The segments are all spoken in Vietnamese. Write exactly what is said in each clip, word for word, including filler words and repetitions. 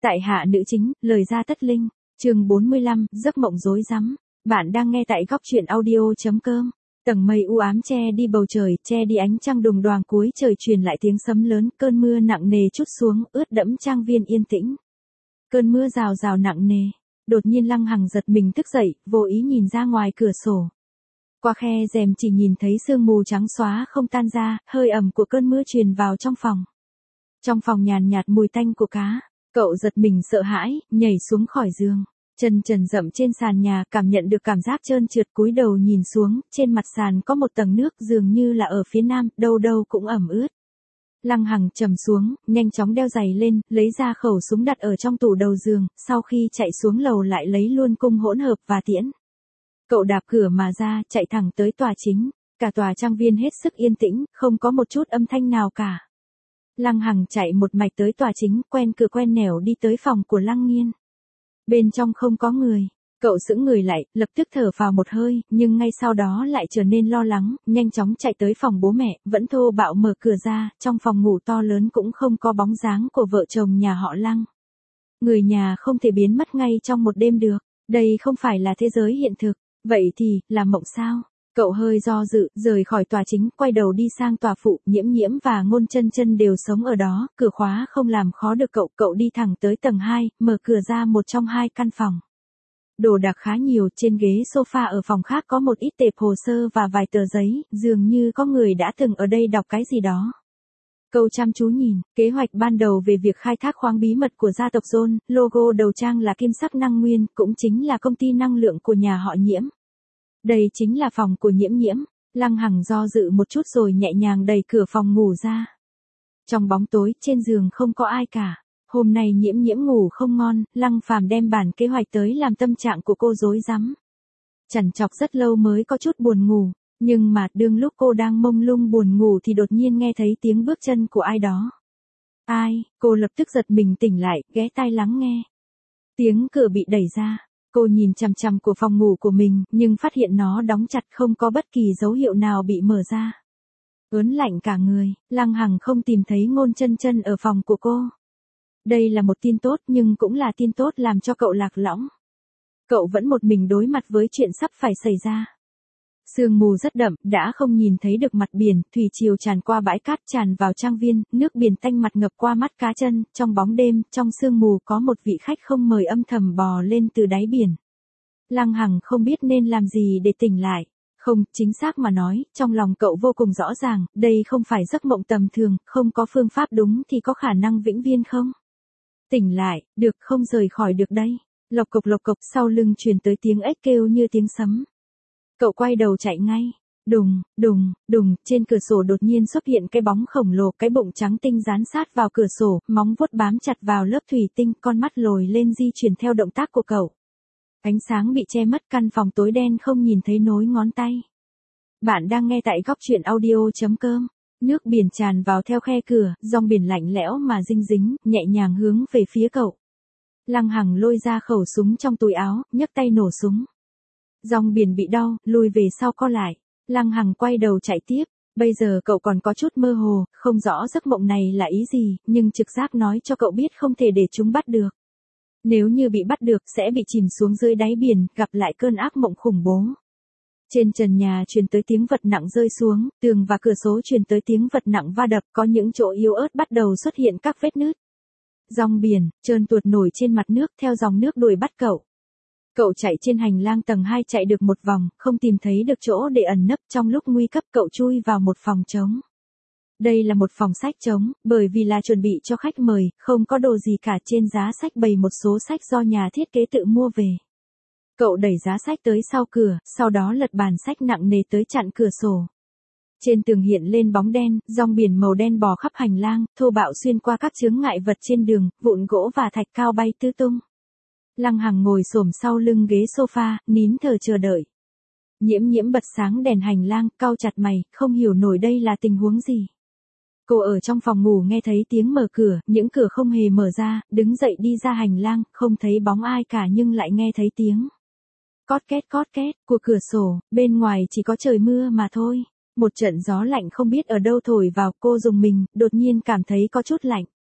Tại hạ nữ chính, lời ra tất linh, chương bốn mươi lăm, giấc mộng rối rắm. Bạn đang nghe tại góc truyện audio.com. Tầng mây u ám che đi bầu trời, che đi ánh trăng đùng đoàng, cuối trời truyền lại tiếng sấm lớn, cơn mưa nặng nề trút xuống, ướt đẫm trang viên yên tĩnh. Cơn mưa rào rào nặng nề. Đột nhiên Lăng Hằng giật mình thức dậy, vô ý nhìn ra ngoài cửa sổ. Qua khe rèm chỉ nhìn thấy sương mù trắng xóa không tan ra, hơi ẩm của cơn mưa truyền vào trong phòng. Trong phòng nhàn nhạt mùi tanh của cá. Cậu giật mình sợ hãi, nhảy xuống khỏi giường. Chân trần rậm trên sàn nhà, cảm nhận được cảm giác trơn trượt, cúi đầu nhìn xuống, trên mặt sàn có một tầng nước dường như là ở phía nam, đâu đâu cũng ẩm ướt. Lăng Hằng trầm xuống, nhanh chóng đeo giày lên, lấy ra khẩu súng đặt ở trong tủ đầu giường, sau khi chạy xuống lầu lại lấy luôn cung hỗn hợp và tiễn. Cậu đạp cửa mà ra, chạy thẳng tới tòa chính. Cả tòa trang viên hết sức yên tĩnh, không có một chút âm thanh nào cả. Lăng Hằng chạy một mạch tới tòa chính, quen cửa quen nẻo đi tới phòng của Lăng Nghiên. Bên trong không có người, cậu sững người lại, lập tức thở phào một hơi, nhưng ngay sau đó lại trở nên lo lắng, nhanh chóng chạy tới phòng bố mẹ, vẫn thô bạo mở cửa ra, trong phòng ngủ to lớn cũng không có bóng dáng của vợ chồng nhà họ Lăng. Người nhà không thể biến mất ngay trong một đêm được, đây không phải là thế giới hiện thực, vậy thì, là mộng sao? Cậu hơi do dự, rời khỏi tòa chính, quay đầu đi sang tòa phụ, Nhiễm Nhiễm và Ngôn Chân Chân đều sống ở đó, cửa khóa không làm khó được cậu, cậu đi thẳng tới tầng hai, mở cửa ra một trong hai căn phòng. Đồ đạc khá nhiều, trên ghế sofa ở phòng khác có một ít tệp hồ sơ và vài tờ giấy, dường như có người đã từng ở đây đọc cái gì đó. Cậu chăm chú nhìn, kế hoạch ban đầu về việc khai thác khoáng bí mật của gia tộc John, logo đầu trang là kim sắc năng nguyên, cũng chính là công ty năng lượng của nhà họ Nhiễm. Đây chính là phòng của Nhiễm Nhiễm. Lăng Hằng do dự một chút rồi nhẹ nhàng đẩy cửa phòng ngủ ra. Trong bóng tối, trên giường không có ai cả. Hôm nay Nhiễm Nhiễm ngủ không ngon, Lăng Phàm đem bản kế hoạch tới làm tâm trạng của cô rối rắm. Chằn chọc rất lâu mới có chút buồn ngủ, nhưng mà đương lúc cô đang mông lung buồn ngủ thì đột nhiên nghe thấy tiếng bước chân của ai đó. Ai? Cô lập tức giật mình tỉnh lại, ghé tai lắng nghe. Tiếng cửa bị đẩy ra. Cô nhìn chằm chằm của phòng ngủ của mình, nhưng phát hiện nó đóng chặt, không có bất kỳ dấu hiệu nào bị mở ra. Ớn lạnh cả người, Lăng Hằng không tìm thấy Ngôn Chân Chân ở phòng của cô. Đây là một tin tốt nhưng cũng là tin tốt làm cho cậu lạc lõng. Cậu vẫn một mình đối mặt với chuyện sắp phải xảy ra. Sương mù rất đậm, đã không nhìn thấy được mặt biển, thủy triều tràn qua bãi cát tràn vào trang viên, nước biển tanh mặt ngập qua mắt cá chân, trong bóng đêm, trong sương mù có một vị khách không mời âm thầm bò lên từ đáy biển. Lăng Hằng không biết nên làm gì để tỉnh lại. Không, chính xác mà nói, trong lòng cậu vô cùng rõ ràng, đây không phải giấc mộng tầm thường, không có phương pháp đúng thì có khả năng vĩnh viễn không? Tỉnh lại, được không rời khỏi được đây. Lộc cộc lộc cộc sau lưng truyền tới tiếng ếch kêu như tiếng sấm. Cậu quay đầu chạy ngay. Đùng, đùng, đùng, trên cửa sổ đột nhiên xuất hiện cái bóng khổng lồ, cái bụng trắng tinh dán sát vào cửa sổ, móng vuốt bám chặt vào lớp thủy tinh, con mắt lồi lên di chuyển theo động tác của cậu. Ánh sáng bị che mất, căn phòng tối đen không nhìn thấy nối ngón tay. Bạn đang nghe tại góc truyện audio.com. Nước biển tràn vào theo khe cửa, dòng biển lạnh lẽo mà dinh dính, nhẹ nhàng hướng về phía cậu. Lăng Hằng lôi ra khẩu súng trong túi áo, nhấc tay nổ súng. Dòng biển bị đau, lùi về sau co lại. Lăng Hằng quay đầu chạy tiếp. Bây giờ cậu còn có chút mơ hồ, không rõ giấc mộng này là ý gì, nhưng trực giác nói cho cậu biết không thể để chúng bắt được. Nếu như bị bắt được sẽ bị chìm xuống dưới đáy biển, gặp lại cơn ác mộng khủng bố. Trên trần nhà truyền tới tiếng vật nặng rơi xuống, tường và cửa sổ truyền tới tiếng vật nặng va đập, có những chỗ yếu ớt bắt đầu xuất hiện các vết nứt. Dòng biển, trơn tuột nổi trên mặt nước, theo dòng nước đuổi bắt cậu. Cậu chạy trên hành lang tầng hai chạy được một vòng, không tìm thấy được chỗ để ẩn nấp, trong lúc nguy cấp cậu chui vào một phòng trống. Đây là một phòng sách trống, bởi vì là chuẩn bị cho khách mời, không có đồ gì cả, trên giá sách bày một số sách do nhà thiết kế tự mua về. Cậu đẩy giá sách tới sau cửa, sau đó lật bàn sách nặng nề tới chặn cửa sổ. Trên tường hiện lên bóng đen, dòng biển màu đen bò khắp hành lang, thô bạo xuyên qua các chướng ngại vật trên đường, vụn gỗ và thạch cao bay tứ tung. Lăng Hằng ngồi xổm sau lưng ghế sofa, nín thở chờ đợi. Nhiễm Nhiễm bật sáng đèn hành lang, cau chặt mày, không hiểu nổi đây là tình huống gì. Cô ở trong phòng ngủ nghe thấy tiếng mở cửa, những cửa không hề mở ra, đứng dậy đi ra hành lang, không thấy bóng ai cả nhưng lại nghe thấy tiếng cót két cót két của cửa sổ, bên ngoài chỉ có trời mưa mà thôi. Một trận gió lạnh không biết ở đâu thổi vào, cô rùng mình, đột nhiên cảm thấy có chút lạnh.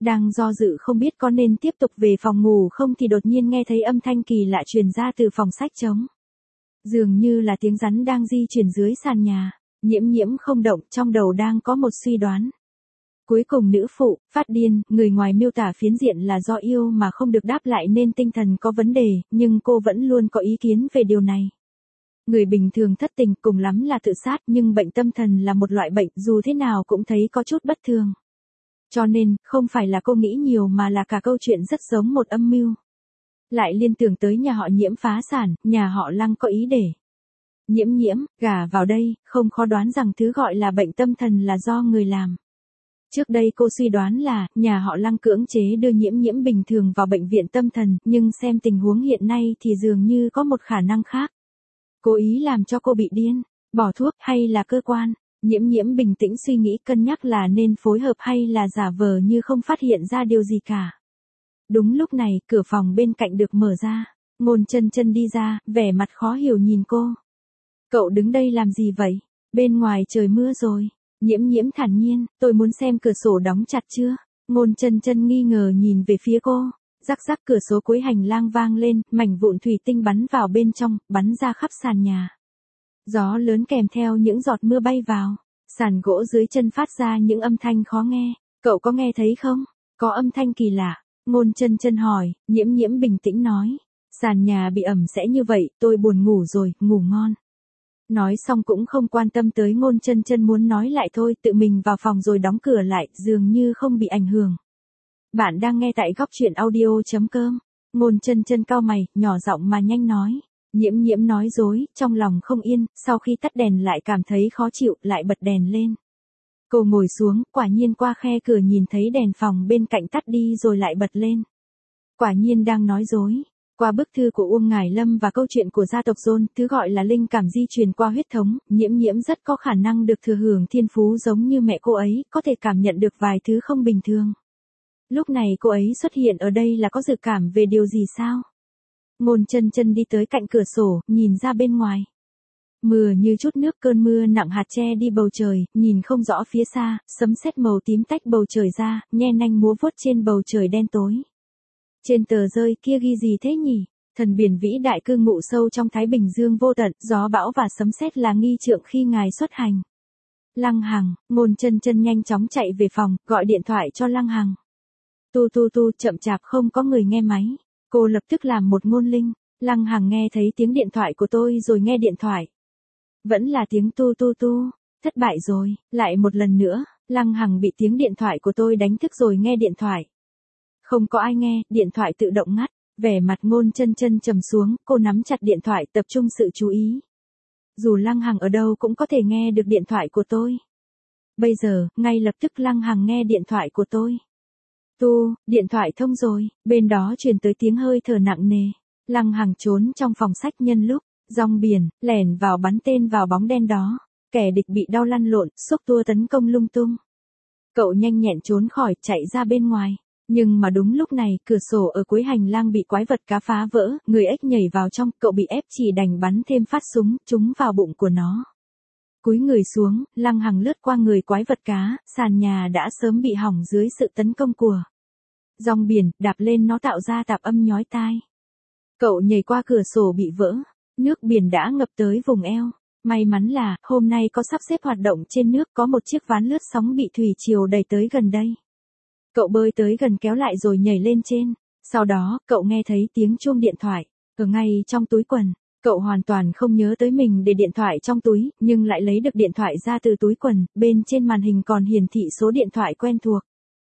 Đang do dự không biết có nên tiếp tục về phòng ngủ không thì đột nhiên nghe thấy âm thanh kỳ lạ truyền ra từ phòng sách trống. Dường như là tiếng rắn đang di chuyển dưới sàn nhà. Nhiễm nhiễm không động, trong đầu đang có một suy đoán. Cuối cùng nữ phụ, phát điên, người ngoài miêu tả phiến diện là do yêu mà không được đáp lại nên tinh thần có vấn đề, nhưng cô vẫn luôn có ý kiến về điều này. Người bình thường thất tình cùng lắm là tự sát, nhưng bệnh tâm thần là một loại bệnh dù thế nào cũng thấy có chút bất thường. Cho nên, không phải là cô nghĩ nhiều mà là cả câu chuyện rất giống một âm mưu. Lại liên tưởng tới nhà họ Nhiễm phá sản, nhà họ Lăng có ý để Nhiễm nhiễm, gả vào đây, không khó đoán rằng thứ gọi là bệnh tâm thần là do người làm. Trước đây cô suy đoán là, nhà họ Lăng cưỡng chế đưa nhiễm nhiễm bình thường vào bệnh viện tâm thần, nhưng xem tình huống hiện nay thì dường như có một khả năng khác. Cố ý làm cho cô bị điên, bỏ thuốc hay là cơ quan. Nhiễm nhiễm bình tĩnh suy nghĩ cân nhắc là nên phối hợp hay là giả vờ như không phát hiện ra điều gì cả. Đúng lúc này, cửa phòng bên cạnh được mở ra. Ngôn Chân Chân đi ra, vẻ mặt khó hiểu nhìn cô. Cậu đứng đây làm gì vậy? Bên ngoài trời mưa rồi. Nhiễm nhiễm thản nhiên, tôi muốn xem cửa sổ đóng chặt chưa? Ngôn Chân Chân nghi ngờ nhìn về phía cô. Rắc rắc cửa sổ cuối hành lang vang lên, mảnh vụn thủy tinh bắn vào bên trong, bắn ra khắp sàn nhà. Gió lớn kèm theo những giọt mưa bay vào. Sàn gỗ dưới chân phát ra những âm thanh khó nghe. Cậu có nghe thấy không? Có âm thanh kỳ lạ. Ngôn Chân Chân hỏi, nhiễm nhiễm bình tĩnh nói. Sàn nhà bị ẩm sẽ như vậy, tôi buồn ngủ rồi, ngủ ngon. Nói xong cũng không quan tâm tới Ngôn Chân Chân muốn nói lại thôi, tự mình vào phòng rồi đóng cửa lại, dường như không bị ảnh hưởng. Bạn đang nghe tại góc truyện audio chấm com. Ngôn Chân Chân cau mày, nhỏ giọng mà nhanh nói. Nhiễm nhiễm nói dối, trong lòng không yên, sau khi tắt đèn lại cảm thấy khó chịu, lại bật đèn lên. Cô ngồi xuống, quả nhiên qua khe cửa nhìn thấy đèn phòng bên cạnh tắt đi rồi lại bật lên. Quả nhiên đang nói dối. Qua bức thư của Uông Ngải Lâm và câu chuyện của gia tộc John, thứ gọi là linh cảm di truyền qua huyết thống, nhiễm nhiễm rất có khả năng được thừa hưởng thiên phú giống như mẹ cô ấy, có thể cảm nhận được vài thứ không bình thường. Lúc này cô ấy xuất hiện ở đây là có dự cảm về điều gì sao? Ngôn Chân Chân đi tới cạnh cửa sổ, nhìn ra bên ngoài. Mưa như chút nước, cơn mưa nặng hạt che đi bầu trời, nhìn không rõ phía xa, sấm sét màu tím tách bầu trời ra, nhe nanh múa vuốt trên bầu trời đen tối. Trên tờ rơi kia ghi gì thế nhỉ? Thần biển vĩ đại cư ngụ sâu trong Thái Bình Dương vô tận, gió bão và sấm sét là nghi trượng khi ngài xuất hành. Lăng Hằng, Ngôn Chân Chân nhanh chóng chạy về phòng, gọi điện thoại cho Lăng Hằng. Tu tu tu, chậm chạp không có người nghe máy. Cô lập tức làm một ngôn linh. Lăng Hằng nghe thấy tiếng điện thoại của tôi rồi nghe điện thoại. Vẫn là tiếng tu tu tu. Thất bại rồi, lại một lần nữa, Lăng Hằng bị tiếng điện thoại của tôi đánh thức rồi nghe điện thoại. Không có ai nghe, điện thoại tự động ngắt. Vẻ mặt Ngôn Chân Chân trầm xuống, cô nắm chặt điện thoại tập trung sự chú ý. Dù Lăng Hằng ở đâu cũng có thể nghe được điện thoại của tôi. Bây giờ, ngay lập tức Lăng Hằng nghe điện thoại của tôi. Tu, điện thoại thông rồi, bên đó truyền tới tiếng hơi thở nặng nề. Lăng Hằng trốn trong phòng sách nhân lúc, rong biển, lẻn vào bắn tên vào bóng đen đó. Kẻ địch bị đau lăn lộn, xúc tua tấn công lung tung. Cậu nhanh nhẹn trốn khỏi, chạy ra bên ngoài. Nhưng mà đúng lúc này, cửa sổ ở cuối hành lang bị quái vật cá phá vỡ, người ếch nhảy vào trong, cậu bị ép chỉ đành bắn thêm phát súng, trúng vào bụng của nó. Cúi người xuống, Lăng Hằng lướt qua người quái vật cá, sàn nhà đã sớm bị hỏng dưới sự tấn công của rong biển, đạp lên nó tạo ra tạp âm nhói tai. Cậu nhảy qua cửa sổ bị vỡ, nước biển đã ngập tới vùng eo. May mắn là, hôm nay có sắp xếp hoạt động trên nước, có một chiếc ván lướt sóng bị thủy triều đẩy tới gần đây. Cậu bơi tới gần kéo lại rồi nhảy lên trên. Sau đó, cậu nghe thấy tiếng chuông điện thoại, ở ngay trong túi quần. Cậu hoàn toàn không nhớ tới mình để điện thoại trong túi, nhưng lại lấy được điện thoại ra từ túi quần, bên trên màn hình còn hiển thị số điện thoại quen thuộc.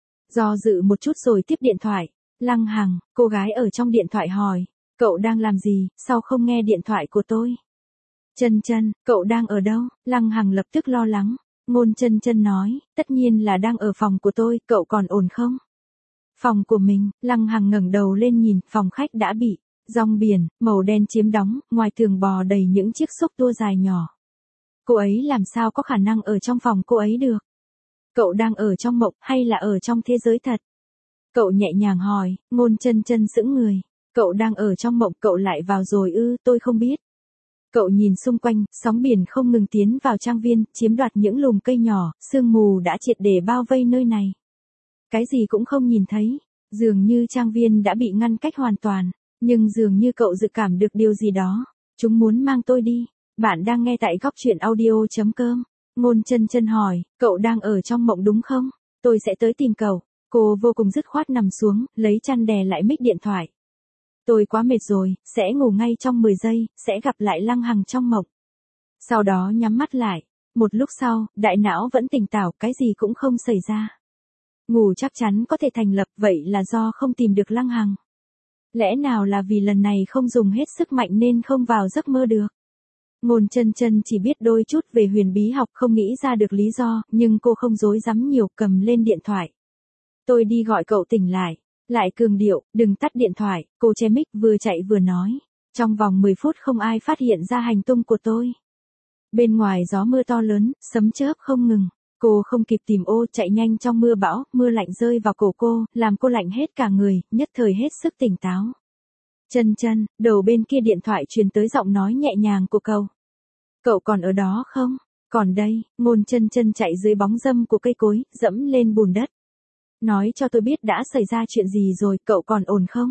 Do dự một chút rồi tiếp điện thoại. Lăng Hằng, cô gái ở trong điện thoại hỏi, cậu đang làm gì, sao không nghe điện thoại của tôi? Chân Chân, cậu đang ở đâu? Lăng Hằng lập tức lo lắng. Ngôn Chân Chân nói, tất nhiên là đang ở phòng của tôi, cậu còn ổn không? Phòng của mình, Lăng Hằng ngẩng đầu lên nhìn, phòng khách đã bị rong biển, màu đen chiếm đóng, ngoài tường bò đầy những chiếc xúc tua dài nhỏ. Cô ấy làm sao có khả năng ở trong phòng cô ấy được? Cậu đang ở trong mộng, hay là ở trong thế giới thật? Cậu nhẹ nhàng hỏi. Ngôn Chân Chân sững người. Cậu đang ở trong mộng, cậu lại vào rồi ư, tôi không biết. Cậu nhìn xung quanh, sóng biển không ngừng tiến vào trang viên, chiếm đoạt những lùm cây nhỏ, sương mù đã triệt để bao vây nơi này. cái gì cũng không nhìn thấy. Dường như trang viên đã bị ngăn cách hoàn toàn, nhưng dường như cậu dự cảm được điều gì đó. Chúng muốn mang tôi đi. Bạn đang nghe tại góc truyện audio.com. Ngôn Chân Chân hỏi, cậu đang ở trong mộng đúng không? Tôi sẽ tới tìm cậu. Cô vô cùng dứt khoát nằm xuống, lấy chăn đè lại mic điện thoại. Tôi quá mệt rồi, sẽ ngủ ngay trong mười giây, sẽ gặp lại Lăng Hằng trong mộng. Sau đó nhắm mắt lại. Một lúc sau, đại não vẫn tỉnh táo, cái gì cũng không xảy ra. Ngủ chắc chắn có thể thành lập, vậy là do không tìm được Lăng Hằng. Lẽ nào là vì lần này không dùng hết sức mạnh nên không vào giấc mơ được? Ngôn Chân Chân chỉ biết đôi chút về huyền bí học, không nghĩ ra được lý do, nhưng cô không dối dám nhiều, cầm lên điện thoại. Tôi đi gọi cậu tỉnh lại. Lại cường điệu, đừng tắt điện thoại, cô che mic vừa chạy vừa nói. Trong vòng mười phút không ai phát hiện ra hành tung của tôi. Bên ngoài gió mưa to lớn, sấm chớp không ngừng. Cô không kịp tìm ô, chạy nhanh trong mưa bão, mưa lạnh rơi vào cổ cô, làm cô lạnh hết cả người, nhất thời hết sức tỉnh táo. Chân Chân, đầu bên kia điện thoại truyền tới giọng nói nhẹ nhàng của cậu. Cậu còn ở đó không? Còn đây. Ngôn Chân Chân chạy dưới bóng râm của cây cối, dẫm lên bùn đất. Nói cho tôi biết đã xảy ra chuyện gì rồi, cậu còn ổn không?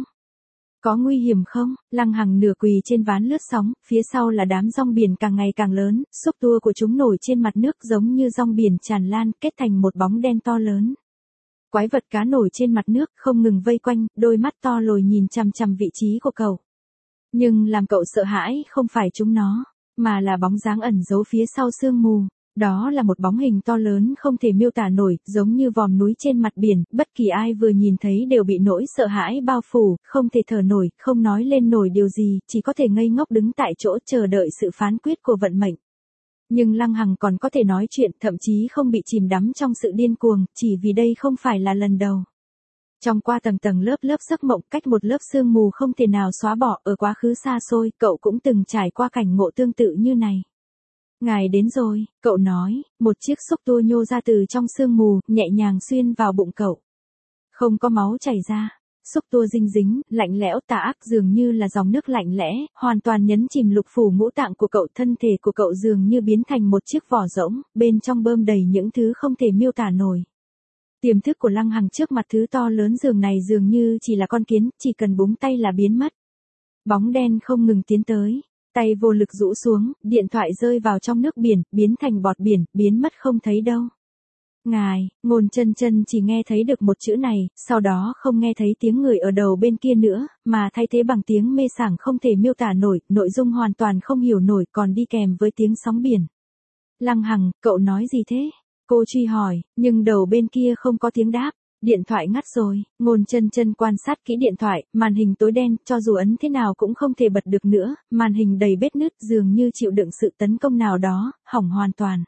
Có nguy hiểm không? Lăng Hằng nửa quỳ trên ván lướt sóng, phía sau là đám rong biển càng ngày càng lớn, xúc tua của chúng nổi trên mặt nước giống như rong biển tràn lan, kết thành một bóng đen to lớn. Quái vật cá nổi trên mặt nước, không ngừng vây quanh, đôi mắt to lồi nhìn chằm chằm vị trí của cậu. Nhưng làm cậu sợ hãi không phải chúng nó, mà là bóng dáng ẩn giấu phía sau sương mù. Đó là một bóng hình to lớn không thể miêu tả nổi, giống như vòm núi trên mặt biển, bất kỳ ai vừa nhìn thấy đều bị nỗi sợ hãi bao phủ, không thể thở nổi, không nói lên nổi điều gì, chỉ có thể ngây ngốc đứng tại chỗ chờ đợi sự phán quyết của vận mệnh. Nhưng Lăng Hằng còn có thể nói chuyện, thậm chí không bị chìm đắm trong sự điên cuồng, chỉ vì đây không phải là lần đầu. Trong qua tầng tầng lớp lớp giấc mộng, cách một lớp sương mù không thể nào xóa bỏ, ở quá khứ xa xôi, cậu cũng từng trải qua cảnh ngộ tương tự như này. Ngài đến rồi, cậu nói, một chiếc xúc tua nhô ra từ trong sương mù, nhẹ nhàng xuyên vào bụng cậu. Không có máu chảy ra, xúc tua dinh dính, lạnh lẽo tà ác dường như là dòng nước lạnh lẽ, hoàn toàn nhấn chìm lục phủ ngũ tạng của cậu, thân thể của cậu dường như biến thành một chiếc vỏ rỗng, bên trong bơm đầy những thứ không thể miêu tả nổi. Tiềm thức của Lăng Hằng trước mặt thứ to lớn giường này dường như chỉ là con kiến, chỉ cần búng tay là biến mất. Bóng đen không ngừng tiến tới. Tay vô lực rũ xuống, điện thoại rơi vào trong nước biển, biến thành bọt biển, biến mất không thấy đâu. Ngài, Ngôn Chân Chân chỉ nghe thấy được một chữ này, sau đó không nghe thấy tiếng người ở đầu bên kia nữa, mà thay thế bằng tiếng mê sảng không thể miêu tả nổi, nội dung hoàn toàn không hiểu nổi, còn đi kèm với tiếng sóng biển. Lăng Hằng, cậu nói gì thế? Cô truy hỏi, nhưng đầu bên kia không có tiếng đáp. Điện thoại ngắt rồi. Ngôn Chân Chân quan sát kỹ điện thoại, màn hình tối đen, cho dù ấn thế nào cũng không thể bật được nữa, màn hình đầy vết nứt dường như chịu đựng sự tấn công nào đó, hỏng hoàn toàn.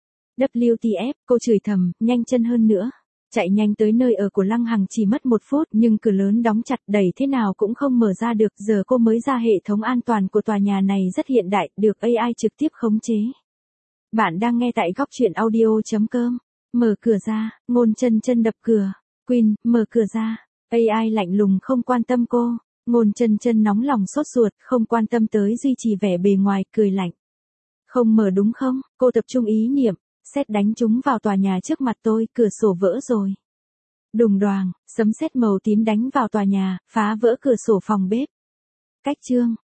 W T F, cô chửi thầm, nhanh chân hơn nữa. Chạy nhanh tới nơi ở của Lăng Hằng chỉ mất một phút, nhưng cửa lớn đóng chặt, đẩy thế nào cũng không mở ra được, giờ cô mới ra hệ thống an toàn của tòa nhà này rất hiện đại, được A I trực tiếp khống chế. Bạn đang nghe tại góc truyện audio.com. Mở cửa ra, Ngôn Chân Chân đập cửa. Queen, mở cửa ra. A I lạnh lùng không quan tâm cô. Ngôn Chân Chân nóng lòng sốt ruột, không quan tâm tới duy trì vẻ bề ngoài, cười lạnh. Không mở đúng không? Cô tập trung ý niệm, sét đánh trúng vào tòa nhà trước mặt tôi, cửa sổ vỡ rồi. Đùng đoàng, sấm sét màu tím đánh vào tòa nhà, phá vỡ cửa sổ phòng bếp. Cách chương.